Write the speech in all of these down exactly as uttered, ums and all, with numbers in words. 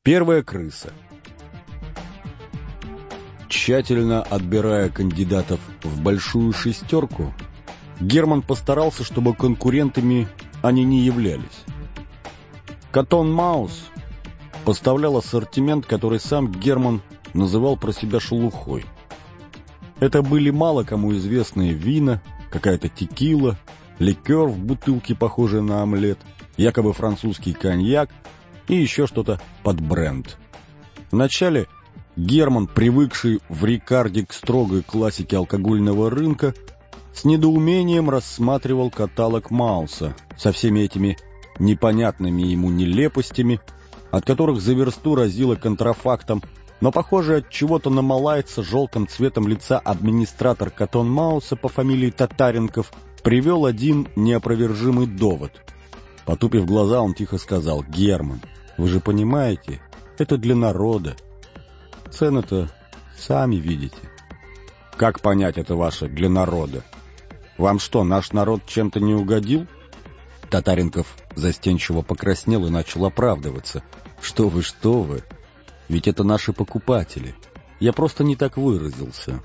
Первая крыса. Тщательно отбирая кандидатов в большую шестерку, Герман постарался, чтобы конкурентами они не являлись. Cotton Mouse поставлял ассортимент, который сам Герман называл про себя шелухой. Это были мало кому известные вина, какая-то текила, ликер в бутылке, похожий на омлет, якобы французский коньяк и еще что-то под бренд. Вначале Герман, привыкший в Рикарде к строгой классике алкогольного рынка, с недоумением рассматривал каталог Мауса со всеми этими непонятными ему нелепостями, от которых за версту разило контрафактом, но, похоже, от чего-то на малайца желтым цветом лица администратор Cotton Мауса по фамилии Татаренков привел один неопровержимый довод. Потупив глаза, он тихо сказал: «Герман, вы же понимаете, это для народа. Цены-то сами видите». «Как понять это ваше «для народа»? Вам что, наш народ чем-то не угодил?» Татаренков застенчиво покраснел и начал оправдываться. «Что вы, что вы? Ведь это наши покупатели. Я просто не так выразился».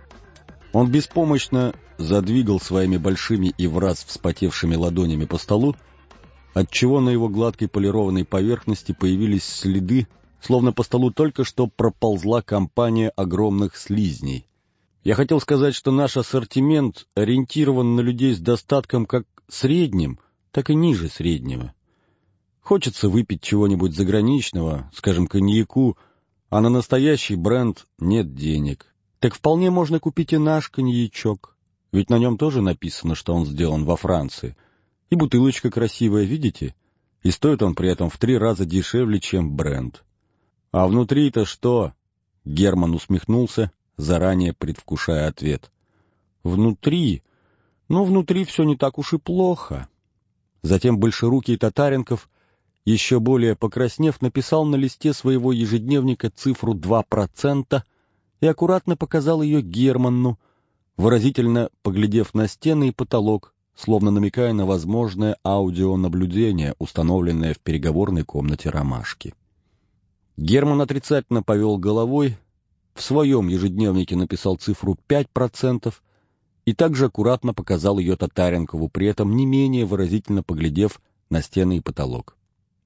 Он беспомощно задвигал своими большими и враз вспотевшими ладонями по столу, отчего на его гладкой полированной поверхности появились следы, словно по столу только что проползла компания огромных слизней. Я хотел сказать, что наш ассортимент ориентирован на людей с достатком как средним, так и ниже среднего. Хочется выпить чего-нибудь заграничного, скажем, коньяку, а на настоящий бренд нет денег. Так вполне можно купить и наш коньячок, ведь на нем тоже написано, что он сделан во Франции. И бутылочка красивая, видите? И стоит он при этом в три раза дешевле, чем бренд. А внутри-то что? Герман усмехнулся, заранее предвкушая ответ. Внутри? Ну, внутри все не так уж и плохо. Затем большерукий Татаренков, еще более покраснев, написал на листе своего ежедневника цифру два процента и аккуратно показал ее Герману, выразительно поглядев на стены и потолок, словно намекая на возможное аудионаблюдение, установленное в переговорной комнате ромашки. Герман отрицательно повел головой, в своем ежедневнике написал цифру пять процентов и также аккуратно показал ее Татаренкову, при этом не менее выразительно поглядев на стены и потолок.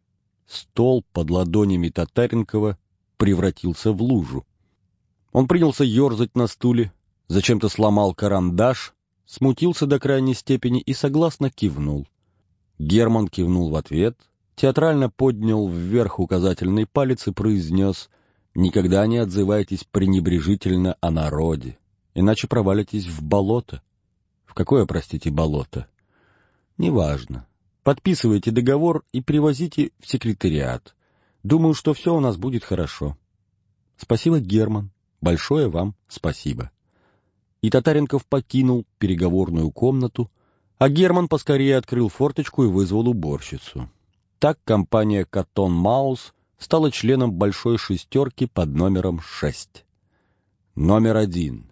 Стол под ладонями Татаренкова превратился в лужу. Он принялся ерзать на стуле, зачем-то сломал карандаш, смутился до крайней степени и согласно кивнул. Герман кивнул в ответ, театрально поднял вверх указательный палец и произнес: «Никогда не отзывайтесь пренебрежительно о народе, иначе провалитесь в болото». «В какое, простите, болото?» «Неважно. Подписывайте договор и привозите в секретариат. Думаю, что все у нас будет хорошо». «Спасибо, Герман. Большое вам спасибо». И Татаренков покинул переговорную комнату, а Герман поскорее открыл форточку и вызвал уборщицу. Так компания Cotton Mouse стала членом большой шестерки под номером шесть. Номер один.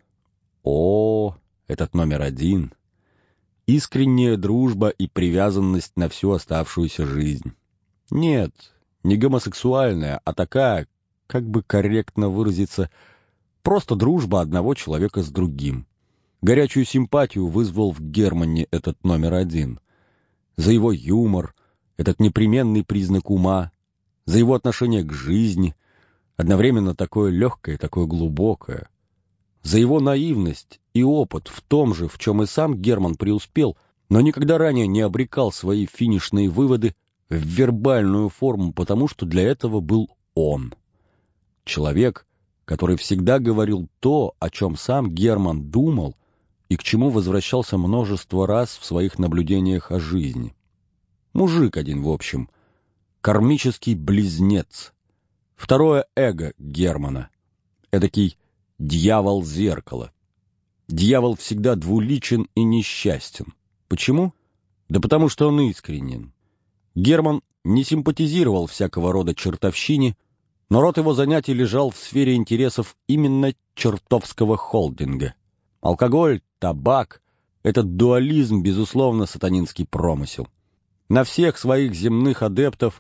О, этот номер один. Искренняя дружба и привязанность на всю оставшуюся жизнь. Нет, не гомосексуальная, а такая, как бы корректно выразиться, просто дружба одного человека с другим. Горячую симпатию вызвал в Германе этот номер один. За его юмор, этот непременный признак ума, за его отношение к жизни, одновременно такое легкое, такое глубокое, за его наивность и опыт в том же, в чем и сам Герман преуспел, но никогда ранее не обрекал свои финишные выводы в вербальную форму, потому что для этого был он. Человек, который всегда говорил то, о чем сам Герман думал и к чему возвращался множество раз в своих наблюдениях о жизни. Мужик один, в общем, кармический близнец. Второе эго Германа, эдакий дьявол зеркала. Дьявол всегда двуличен и несчастен. Почему? Да потому что он искренен. Герман не симпатизировал всякого рода чертовщине, но род его занятий лежал в сфере интересов именно чертовского холдинга. Алкоголь, табак — этот дуализм, безусловно, сатанинский промысел. На всех своих земных адептов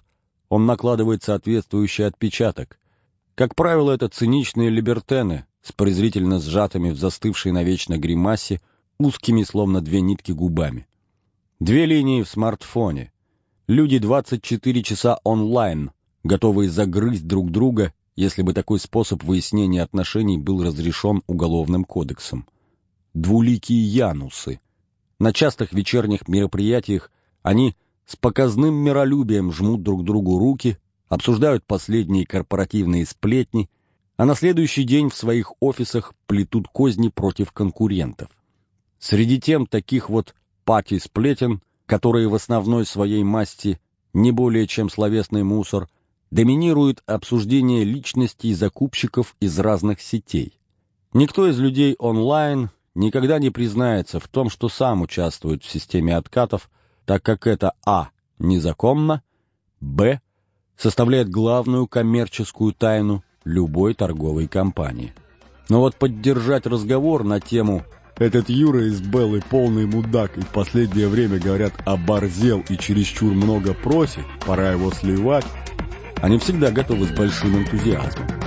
он накладывает соответствующий отпечаток. Как правило, это циничные либертены с презрительно сжатыми в застывшей навечно гримасе узкими, словно две нитки, губами. Две линии в смартфоне. Люди двадцать четыре часа онлайн, готовые загрызть друг друга, если бы такой способ выяснения отношений был разрешен Уголовным кодексом. Двуликие янусы. На частых вечерних мероприятиях они с показным миролюбием жмут друг другу руки, обсуждают последние корпоративные сплетни, а на следующий день в своих офисах плетут козни против конкурентов. Среди тем таких вот пати-сплетен, которые в основной своей масти не более чем словесный мусор, доминирует обсуждение личностей закупщиков из разных сетей. Никто из людей онлайн никогда не признается в том, что сам участвует в системе откатов, так как это а. незаконно, б. составляет главную коммерческую тайну любой торговой компании. Но вот поддержать разговор на тему «Этот Юра из Беллы полный мудак и в последнее время, говорят, оборзел и чересчур много просит, пора его сливать», они всегда готовы с большим энтузиазмом.